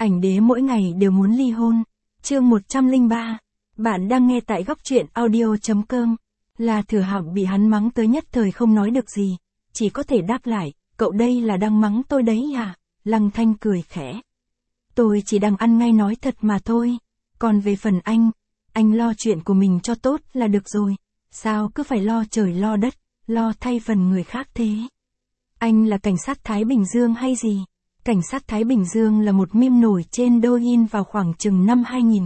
Ảnh đế mỗi ngày đều muốn ly hôn. Chương 103. Bạn đang nghe tại góc truyện audio.com. La Thừa Hạo bị hắn mắng tới nhất thời không nói được gì, chỉ có thể đáp lại, cậu đây là đang mắng tôi đấy à? Lăng Thanh cười khẽ. Tôi chỉ đang ăn ngay nói thật mà thôi. Còn về phần anh lo chuyện của mình cho tốt là được rồi. Sao cứ phải lo trời lo đất, lo thay phần người khác thế? Anh là cảnh sát Thái Bình Dương hay gì? Cảnh sát Thái Bình Dương là một meme nổi trên Douyin vào khoảng chừng năm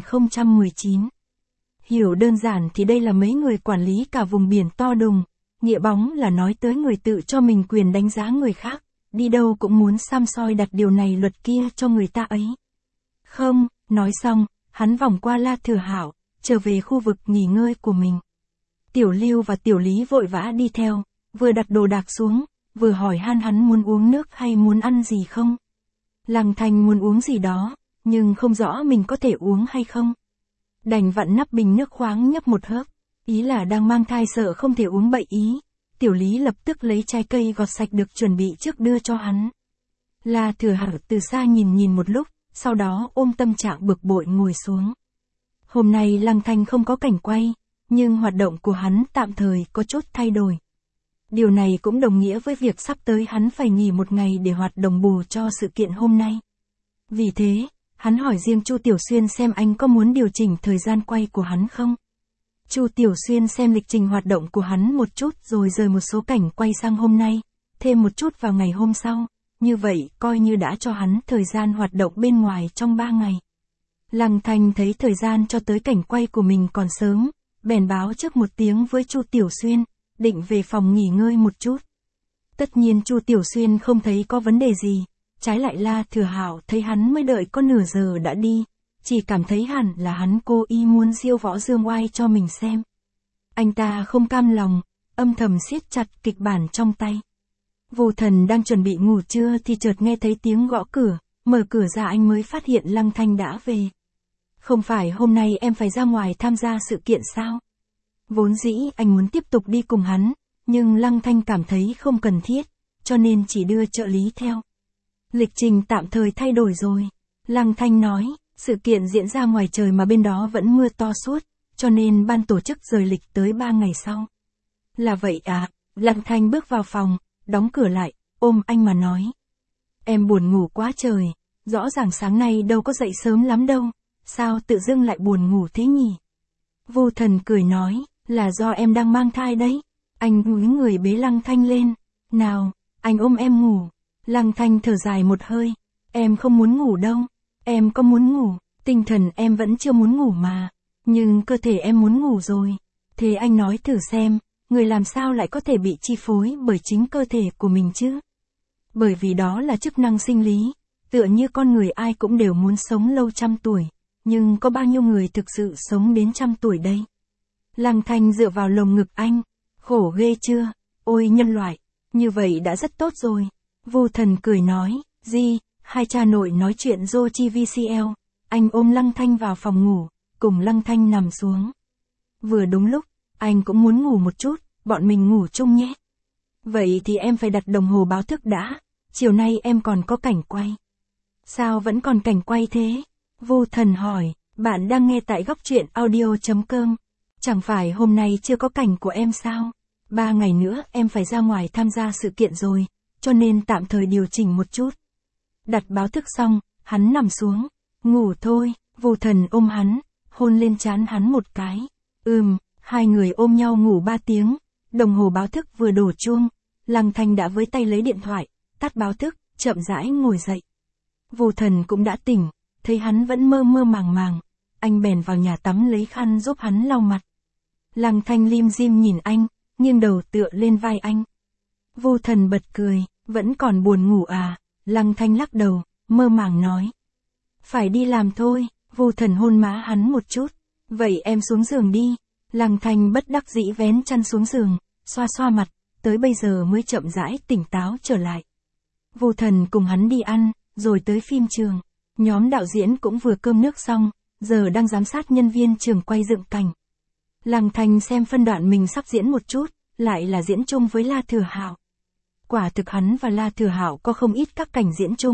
2019. Hiểu đơn giản thì đây là mấy người quản lý cả vùng biển to đùng. Nghĩa bóng là nói tới người tự cho mình quyền đánh giá người khác, đi đâu cũng muốn xăm soi đặt điều này luật kia cho người ta ấy. Không, nói xong, hắn vòng qua La Thừa Hạo, trở về khu vực nghỉ ngơi của mình. Tiểu Lưu và Tiểu Lý vội vã đi theo, vừa đặt đồ đạc xuống, vừa hỏi hắn muốn uống nước hay muốn ăn gì không. Lăng Thanh muốn uống gì đó, nhưng không rõ mình có thể uống hay không. Đành vặn nắp bình nước khoáng nhấp một hớp, ý là đang mang thai sợ không thể uống bậy ý. Tiểu Lý lập tức lấy trái cây gọt sạch được chuẩn bị trước đưa cho hắn. La Thừa Hạo từ xa nhìn một lúc, sau đó ôm tâm trạng bực bội ngồi xuống. Hôm nay Lăng Thanh không có cảnh quay, nhưng hoạt động của hắn tạm thời có chút thay đổi. Điều này cũng đồng nghĩa với việc sắp tới hắn phải nghỉ một ngày để hoạt động bù cho sự kiện hôm nay. Vì thế, hắn hỏi riêng Chu Tiểu Xuyên xem anh có muốn điều chỉnh thời gian quay của hắn không. Chu Tiểu Xuyên xem lịch trình hoạt động của hắn một chút rồi rời một số cảnh quay sang hôm nay, thêm một chút vào ngày hôm sau, như vậy coi như đã cho hắn thời gian hoạt động bên ngoài trong 3 ngày. Lăng Thanh thấy thời gian cho tới cảnh quay của mình còn sớm, bèn báo trước một tiếng với Chu Tiểu Xuyên, định về phòng nghỉ ngơi một chút. Tất nhiên Chu Tiểu Xuyên không thấy có vấn đề gì, trái lại La Thừa Hạo thấy hắn mới đợi có nửa giờ đã đi, chỉ cảm thấy hẳn là hắn cố ý muốn diêu võ dương oai cho mình xem. Anh ta không cam lòng, âm thầm siết chặt kịch bản trong tay. Vô Thần đang chuẩn bị ngủ trưa thì chợt nghe thấy tiếng gõ cửa, mở cửa ra anh mới phát hiện Lăng Thanh đã về. Không phải hôm nay em phải ra ngoài tham gia sự kiện sao? Vốn dĩ anh muốn tiếp tục đi cùng hắn, nhưng Lăng Thanh cảm thấy không cần thiết, cho nên chỉ đưa trợ lý theo. Lịch trình tạm thời thay đổi rồi. Lăng Thanh nói, sự kiện diễn ra ngoài trời mà bên đó vẫn mưa to suốt, cho nên ban tổ chức rời lịch tới 3 ngày sau. Là vậy à? Lăng Thanh bước vào phòng, đóng cửa lại, ôm anh mà nói. Em buồn ngủ quá trời, rõ ràng sáng nay đâu có dậy sớm lắm đâu, sao tự dưng lại buồn ngủ thế nhỉ? Vô Thần cười nói, là do em đang mang thai đấy. Anh cúi người bế Lăng Thanh lên, nào, anh ôm em ngủ. Lăng Thanh thở dài một hơi, em không muốn ngủ đâu, em có muốn ngủ, tinh thần em vẫn chưa muốn ngủ mà, nhưng cơ thể em muốn ngủ rồi. Thế anh nói thử xem, người làm sao lại có thể bị chi phối bởi chính cơ thể của mình chứ? Bởi vì đó là chức năng sinh lý, tựa như con người ai cũng đều muốn sống lâu 100 tuổi, nhưng có bao nhiêu người thực sự sống đến 100 tuổi đây? Lăng Thanh dựa vào lồng ngực anh, khổ ghê chưa? Ôi nhân loại, như vậy đã rất tốt rồi. Vô Thần cười nói, gì, hai cha nội nói chuyện dô chi VCL, anh ôm Lăng Thanh vào phòng ngủ, cùng Lăng Thanh nằm xuống. Vừa đúng lúc, anh cũng muốn ngủ một chút, bọn mình ngủ chung nhé. Vậy thì em phải đặt đồng hồ báo thức đã, chiều nay em còn có cảnh quay. Sao vẫn còn cảnh quay thế? Vô Thần hỏi, bạn đang nghe tại góc truyện audio.com. Chẳng phải hôm nay chưa có cảnh của em sao? 3 ngày nữa em phải ra ngoài tham gia sự kiện rồi, cho nên tạm thời điều chỉnh một chút. Đặt báo thức xong, hắn nằm xuống, ngủ thôi. Vô Thần ôm hắn, hôn lên trán hắn một cái. Hai người ôm nhau ngủ 3 tiếng, đồng hồ báo thức vừa đổ chuông, Lăng Thanh đã với tay lấy điện thoại, tắt báo thức, chậm rãi ngồi dậy. Vô Thần cũng đã tỉnh, thấy hắn vẫn mơ mơ màng màng, anh bèn vào nhà tắm lấy khăn giúp hắn lau mặt. Lăng Thanh lim dim nhìn anh, nghiêng đầu tựa lên vai anh. Vô Thần bật cười, vẫn còn buồn ngủ à? Lăng Thanh lắc đầu, mơ màng nói. Phải đi làm thôi. Vô Thần hôn má hắn một chút. Vậy em xuống giường đi. Lăng Thanh bất đắc dĩ vén chăn xuống giường, xoa xoa mặt, tới bây giờ mới chậm rãi tỉnh táo trở lại. Vô Thần cùng hắn đi ăn, rồi tới phim trường. Nhóm đạo diễn cũng vừa cơm nước xong, giờ đang giám sát nhân viên trường quay dựng cảnh. Lăng Thanh xem phân đoạn mình sắp diễn một chút, lại là diễn chung với La Thừa Hạo. Quả thực hắn và La Thừa Hạo có không ít các cảnh diễn chung,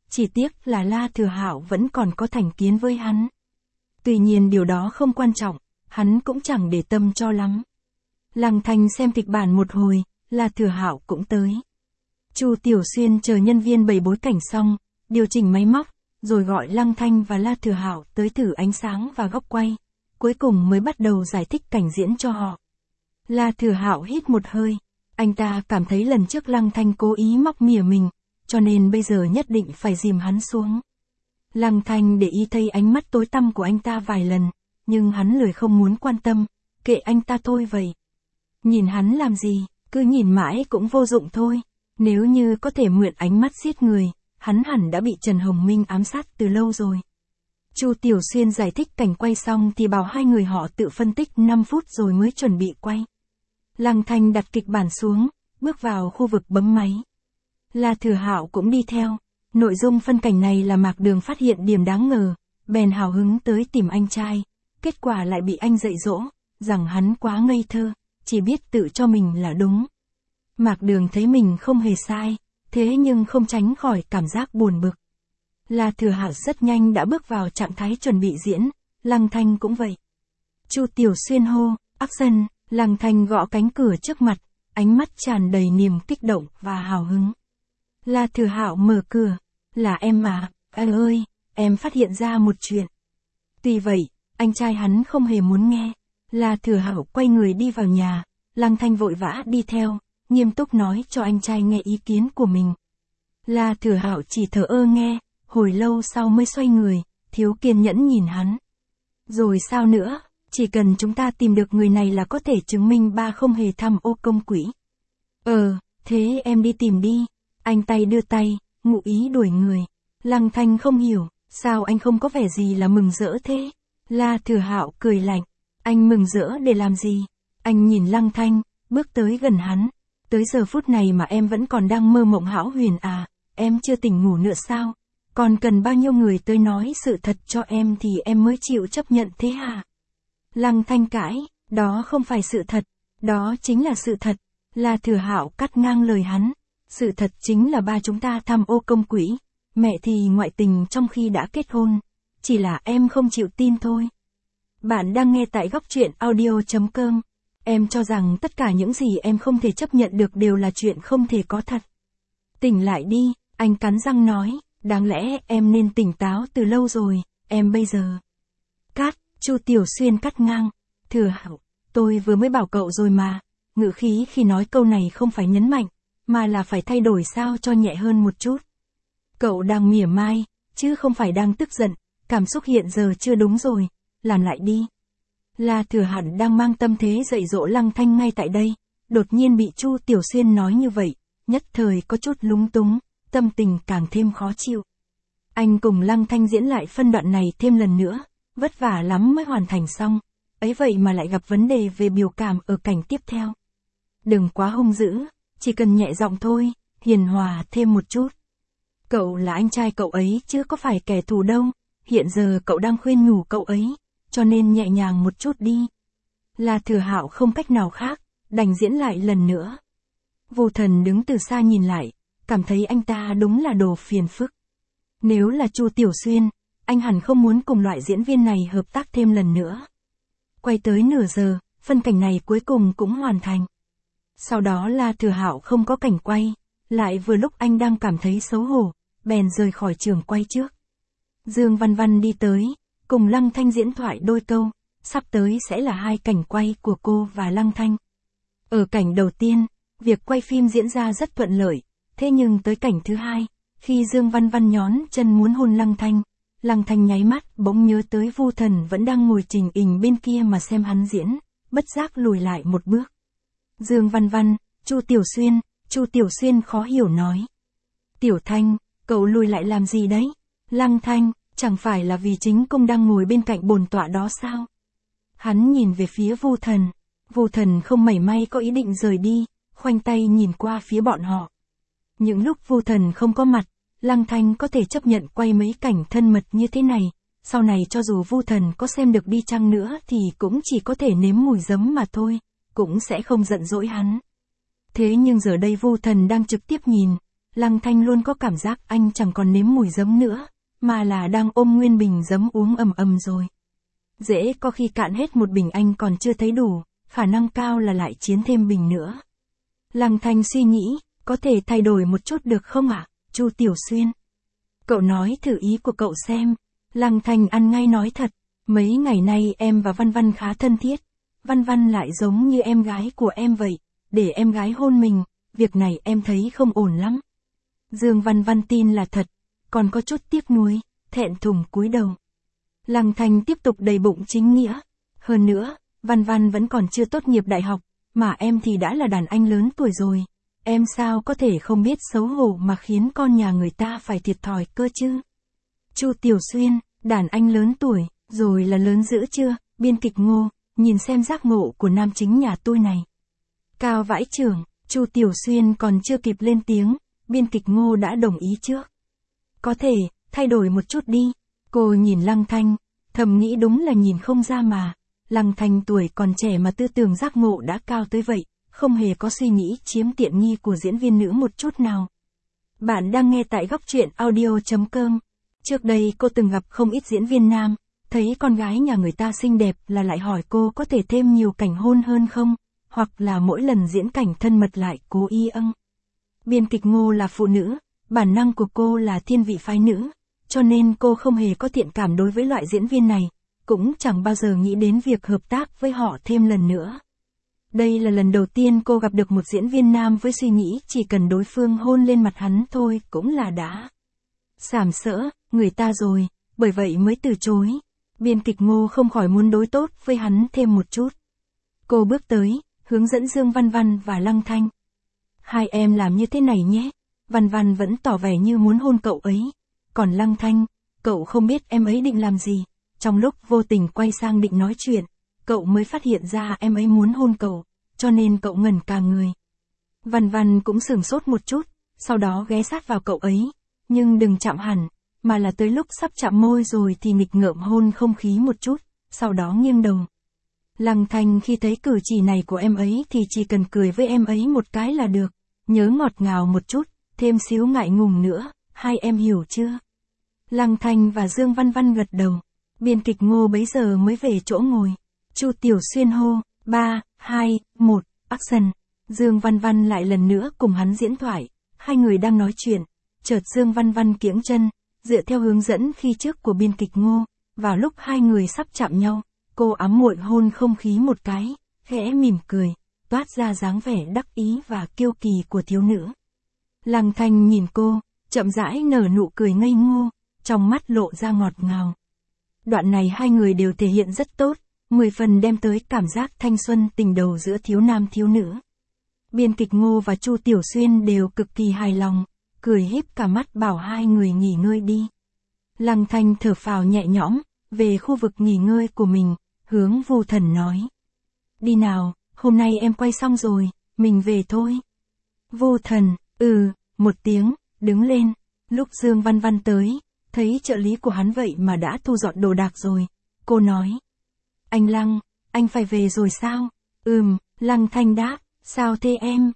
chỉ tiếc là La Thừa Hạo vẫn còn có thành kiến với hắn. Tuy nhiên điều đó không quan trọng, hắn cũng chẳng để tâm cho lắm. Lăng Thanh xem kịch bản một hồi, La Thừa Hạo cũng tới. Chu Tiểu Xuyên chờ nhân viên bày bối cảnh xong, điều chỉnh máy móc, rồi gọi Lăng Thanh và La Thừa Hạo tới thử ánh sáng và góc quay, cuối cùng mới bắt đầu giải thích cảnh diễn cho họ. La Thừa Hạo hít một hơi, anh ta cảm thấy lần trước Lăng Thanh cố ý móc mỉa mình, cho nên bây giờ nhất định phải dìm hắn xuống. Lăng Thanh để ý thấy ánh mắt tối tăm của anh ta vài lần, nhưng hắn lười không muốn quan tâm, kệ anh ta thôi vậy. Nhìn hắn làm gì, cứ nhìn mãi cũng vô dụng thôi. Nếu như có thể mượn ánh mắt giết người, hắn hẳn đã bị Trần Hồng Minh ám sát từ lâu rồi. Chu Tiểu Xuyên giải thích cảnh quay xong thì bảo hai người họ tự phân tích 5 phút rồi mới chuẩn bị quay. Lăng Thanh đặt kịch bản xuống, bước vào khu vực bấm máy. La Thừa Hạo cũng đi theo. Nội dung phân cảnh này là Mạc Đường phát hiện điểm đáng ngờ, bèn hào hứng tới tìm anh trai. Kết quả lại bị anh dạy dỗ, rằng hắn quá ngây thơ, chỉ biết tự cho mình là đúng. Mạc Đường thấy mình không hề sai, thế nhưng không tránh khỏi cảm giác buồn bực. La Thừa Hạo rất nhanh đã bước vào trạng thái chuẩn bị diễn, Lăng Thanh cũng vậy. Chu Tiểu Xuyên hô, action, Lăng Thanh gõ cánh cửa trước mặt, ánh mắt tràn đầy niềm kích động và hào hứng. La Thừa Hạo mở cửa, là em mà, anh ơi, em phát hiện ra một chuyện. Tuy vậy, anh trai hắn không hề muốn nghe. La Thừa Hạo quay người đi vào nhà, Lăng Thanh vội vã đi theo, nghiêm túc nói cho anh trai nghe ý kiến của mình. La Thừa Hạo chỉ thờ ơ nghe, hồi lâu sau mới xoay người, thiếu kiên nhẫn nhìn hắn. Rồi sao nữa, chỉ cần chúng ta tìm được người này là có thể chứng minh ba không hề tham ô công quỹ. Thế em đi tìm đi. Anh tay đưa tay, ngụ ý đuổi người. Lăng Thanh không hiểu, sao anh không có vẻ gì là mừng rỡ thế? La Thừa Hạo cười lạnh, anh mừng rỡ để làm gì? Anh nhìn Lăng Thanh, bước tới gần hắn. Tới giờ phút này mà em vẫn còn đang mơ mộng hão huyền à, em chưa tỉnh ngủ nữa sao? Còn cần bao nhiêu người tới nói sự thật cho em thì em mới chịu chấp nhận thế hả? Lăng Thanh cãi, đó không phải sự thật, đó chính là sự thật. La Thừa Hạo cắt ngang lời hắn, sự thật chính là ba chúng ta tham ô công quỹ, mẹ thì ngoại tình trong khi đã kết hôn, chỉ là em không chịu tin thôi. Bạn đang nghe tại góc truyện audio.com. Em cho rằng tất cả những gì em không thể chấp nhận được đều là chuyện không thể có thật. Tỉnh lại đi, anh cắn răng nói, đáng lẽ em nên tỉnh táo từ lâu rồi, em bây giờ. Cắt, Chu Tiểu Xuyên cắt ngang, Thừa Hạo, tôi vừa mới bảo cậu rồi mà, ngữ khí khi nói câu này không phải nhấn mạnh, mà là phải thay đổi sao cho nhẹ hơn một chút. Cậu đang mỉa mai, chứ không phải đang tức giận, cảm xúc hiện giờ chưa đúng rồi, làm lại đi. La Thừa hẳn đang mang tâm thế dạy dỗ Lăng Thanh ngay tại đây, đột nhiên bị Chu Tiểu Xuyên nói như vậy, nhất thời có chút lúng túng, tâm tình càng thêm khó chịu. Anh cùng Lăng Thanh diễn lại phân đoạn này thêm lần nữa, vất vả lắm mới hoàn thành xong, ấy vậy mà lại gặp vấn đề về biểu cảm ở cảnh tiếp theo. Đừng quá hung dữ, chỉ cần nhẹ giọng thôi, hiền hòa thêm một chút. Cậu là anh trai cậu ấy chứ có phải kẻ thù đâu, hiện giờ cậu đang khuyên nhủ cậu ấy, cho nên nhẹ nhàng một chút đi. La Thừa Hạo không cách nào khác, đành diễn lại lần nữa. Vô Thần đứng từ xa nhìn lại, cảm thấy anh ta đúng là đồ phiền phức. Nếu là Chu Tiểu Xuyên, anh hẳn không muốn cùng loại diễn viên này hợp tác thêm lần nữa. Quay tới nửa giờ, phân cảnh này cuối cùng cũng hoàn thành. Sau đó La Thừa Hạo không có cảnh quay, lại vừa lúc anh đang cảm thấy xấu hổ, bèn rời khỏi trường quay trước. Dương Văn Văn đi tới, cùng Lăng Thanh diễn thoại đôi câu, sắp tới sẽ là 2 cảnh quay của cô và Lăng Thanh. Ở cảnh đầu tiên, việc quay phim diễn ra rất thuận lợi, thế nhưng tới cảnh thứ 2, khi Dương Văn Văn nhón chân muốn hôn Lăng Thanh nháy mắt bỗng nhớ tới Vu Thần vẫn đang ngồi trình hình bên kia mà xem hắn diễn, bất giác lùi lại một bước. Dương Văn Văn, Chu Tiểu Xuyên khó hiểu nói. Tiểu Thanh, cậu lùi lại làm gì đấy? Lăng Thanh, chẳng phải là vì chính công đang ngồi bên cạnh bồn tọa đó sao? Hắn nhìn về phía Vu Thần không mảy may có ý định rời đi, khoanh tay nhìn qua phía bọn họ. Những lúc Vu Thần không có mặt, Lăng Thanh có thể chấp nhận quay mấy cảnh thân mật như thế này, sau này cho dù Vu Thần có xem được đi chăng nữa thì cũng chỉ có thể nếm mùi giấm mà thôi, cũng sẽ không giận dỗi hắn. Thế nhưng giờ đây Vu Thần đang trực tiếp nhìn, Lăng Thanh luôn có cảm giác anh chẳng còn nếm mùi giấm nữa, mà là đang ôm nguyên bình giấm uống ầm ầm rồi. Dễ có khi cạn hết một bình anh còn chưa thấy đủ, khả năng cao là lại chiến thêm bình nữa. Lăng Thanh suy nghĩ, có thể thay đổi một chút được không ạ, Chu Tiểu Xuyên? Cậu nói thử ý của cậu xem. Lăng Thanh ăn ngay nói thật, mấy ngày nay em và Văn Văn khá thân thiết. Văn Văn lại giống như em gái của em vậy, để em gái hôn mình, việc này em thấy không ổn lắm. Dương Văn Văn tin là thật, còn có chút tiếc nuối, thẹn thùng cúi đầu. Lăng Thanh tiếp tục đầy bụng chính nghĩa. Hơn nữa, Văn Văn vẫn còn chưa tốt nghiệp đại học, mà em thì đã là đàn anh lớn tuổi rồi. Em sao có thể không biết xấu hổ mà khiến con nhà người ta phải thiệt thòi cơ chứ? Chu Tiểu Xuyên, đàn anh lớn tuổi, rồi là lớn dữ chưa? Biên kịch Ngô, nhìn xem giác ngộ của nam chính nhà tôi này. Cao vãi trưởng, Chu Tiểu Xuyên còn chưa kịp lên tiếng, biên kịch Ngô đã đồng ý trước. Có thể, thay đổi một chút đi. Cô nhìn Lăng Thanh, thầm nghĩ đúng là nhìn không ra mà. Lăng Thanh tuổi còn trẻ mà tư tưởng giác ngộ đã cao tới vậy, không hề có suy nghĩ chiếm tiện nghi của diễn viên nữ một chút nào. Bạn đang nghe tại góc truyện audio.com. Trước đây cô từng gặp không ít diễn viên nam, thấy con gái nhà người ta xinh đẹp là lại hỏi cô có thể thêm nhiều cảnh hôn hơn không, hoặc là mỗi lần diễn cảnh thân mật lại cố ý âng. Biên kịch Ngô là phụ nữ, bản năng của cô là thiên vị phái nữ, cho nên cô không hề có thiện cảm đối với loại diễn viên này, cũng chẳng bao giờ nghĩ đến việc hợp tác với họ thêm lần nữa. Đây là lần đầu tiên cô gặp được một diễn viên nam với suy nghĩ chỉ cần đối phương hôn lên mặt hắn thôi cũng là đã sàm sỡ người ta rồi, bởi vậy mới từ chối. Biên kịch Ngô không khỏi muốn đối tốt với hắn thêm một chút. Cô bước tới, hướng dẫn Dương Văn Văn và Lăng Thanh. Hai em làm như thế này nhé. Văn Văn vẫn tỏ vẻ như muốn hôn cậu ấy. Còn Lăng Thanh, cậu không biết em ấy định làm gì. Trong lúc vô tình quay sang định nói chuyện, cậu mới phát hiện ra em ấy muốn hôn cậu, cho nên cậu ngẩn cả người. Văn Văn cũng sửng sốt một chút, sau đó ghé sát vào cậu ấy, nhưng đừng chạm hẳn, mà là tới lúc sắp chạm môi rồi thì nghịch ngợm hôn không khí một chút, sau đó nghiêng đầu. Lăng Thanh khi thấy cử chỉ này của em ấy thì chỉ cần cười với em ấy một cái là được, nhớ ngọt ngào một chút, thêm xíu ngại ngùng nữa, hai em hiểu chưa? Lăng Thanh và Dương Văn Văn gật đầu, biên kịch Ngô bấy giờ mới về chỗ ngồi. Chu Tiểu Xuyên hô, 3, 2, 1, action. Dương Văn Văn lại lần nữa cùng hắn diễn thoại, hai người đang nói chuyện, chợt Dương Văn Văn kiễng chân, dựa theo hướng dẫn khi trước của biên kịch Ngô, vào lúc hai người sắp chạm nhau, cô ám muội hôn không khí một cái, khẽ mỉm cười, toát ra dáng vẻ đắc ý và kiêu kỳ của thiếu nữ. Lăng Thanh nhìn cô, chậm rãi nở nụ cười ngây ngô, trong mắt lộ ra ngọt ngào. Đoạn này hai người đều thể hiện rất tốt, 10 phần đem tới cảm giác thanh xuân tình đầu giữa thiếu nam thiếu nữ. Biên kịch Ngô và Chu Tiểu Xuyên đều cực kỳ hài lòng, cười híp cả mắt bảo hai người nghỉ ngơi đi. Lăng Thanh thở phào nhẹ nhõm, về khu vực nghỉ ngơi của mình, hướng Vu Thần nói. Đi nào, hôm nay em quay xong rồi, mình về thôi. Vu Thần, một tiếng, đứng lên. Lúc Dương Văn Văn tới, thấy trợ lý của hắn vậy mà đã thu dọn đồ đạc rồi, cô nói. Anh Lăng, anh phải về rồi sao? Lăng Thanh đáp, sao thế em?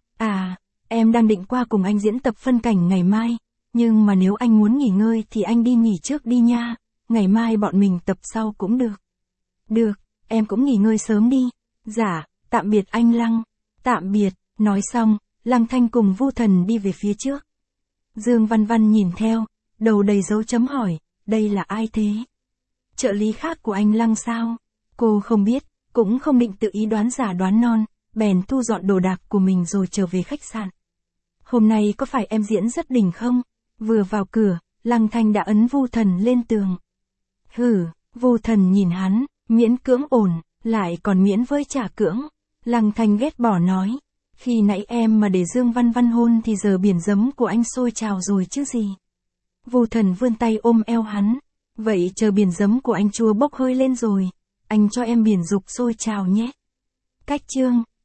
Em đang định qua cùng anh diễn tập phân cảnh ngày mai, nhưng mà nếu anh muốn nghỉ ngơi thì anh đi nghỉ trước đi nha, ngày mai bọn mình tập sau cũng được. Được, em cũng nghỉ ngơi sớm đi. Dạ, tạm biệt anh Lăng. Tạm biệt, nói xong, Lăng Thanh cùng Vu Thần đi về phía trước. Dương Văn Văn nhìn theo, đầu đầy dấu chấm hỏi, đây là ai thế? Trợ lý khác của anh Lăng sao? Cô không biết, cũng không định tự ý đoán giả đoán non, bèn thu dọn đồ đạc của mình rồi trở về khách sạn. Hôm nay có phải em diễn rất đỉnh không? Vừa vào cửa, Lăng Thanh đã ấn Vu Thần lên tường. Vu Thần nhìn hắn, miễn cưỡng ổn, lại còn miễn với trả cưỡng. Lăng Thanh ghét bỏ nói, khi nãy em mà để Dương Văn Văn hôn thì giờ biển giấm của anh sôi trào rồi chứ gì. Vu Thần vươn tay ôm eo hắn, vậy chờ biển giấm của anh chua bốc hơi lên rồi, anh cho em biển dục sôi trào nhé. Cách chương